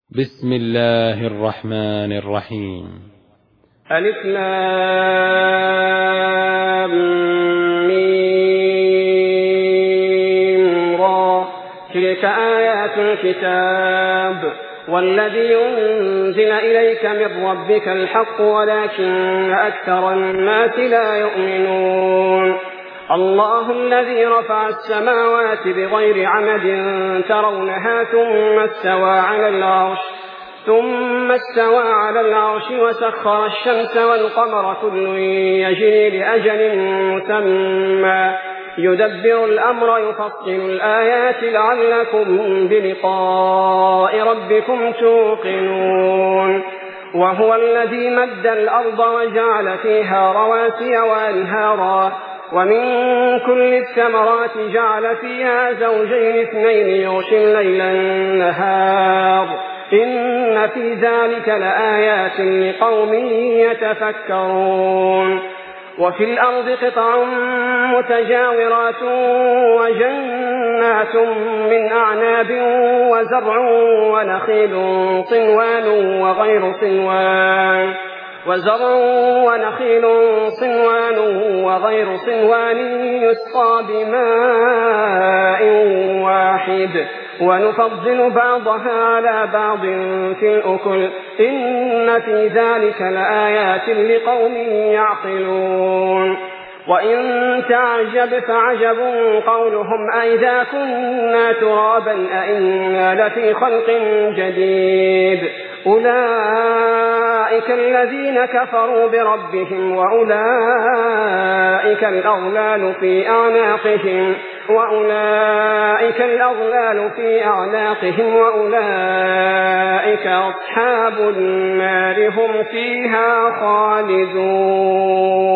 بسم الله الرحمن الرحيم. ألف لام ميم را تلك آيات الكتاب والذي أنزل إليك من ربك الحق ولكن أكثر الناس لا يؤمنون. الله الذي رفع السماوات بغير عمد ترونها ثم استوى على العرش وسخر الشمس والقمر كل يجري لأجل مسمى يدبر الأمر يفصل الآيات لعلكم بلقاء ربكم توقنون. وهو الذي مد الأرض وجعل فيها رواسي وأنهارا ومن كل الثمرات جعل فيها زوجين اثنين يغشي الليل النهار إن في ذلك لآيات لقوم يتفكرون. وفي الأرض قطع متجاورات وجنات من أعناب وزرع ونخيل صنوان وغير صنوان يسقى بماء واحد ونفضل بعضها على بعض في الأكل إن في ذلك لآيات لقوم يعقلون. وإن تعجب فعجب قولهم أئذا كنا ترابا أئنا لفي خلق جديد أولئك الذين كفروا بربهم وأولئك الأغلال في أعناقهم وأولئك أصحاب النار هم فيها خالدون.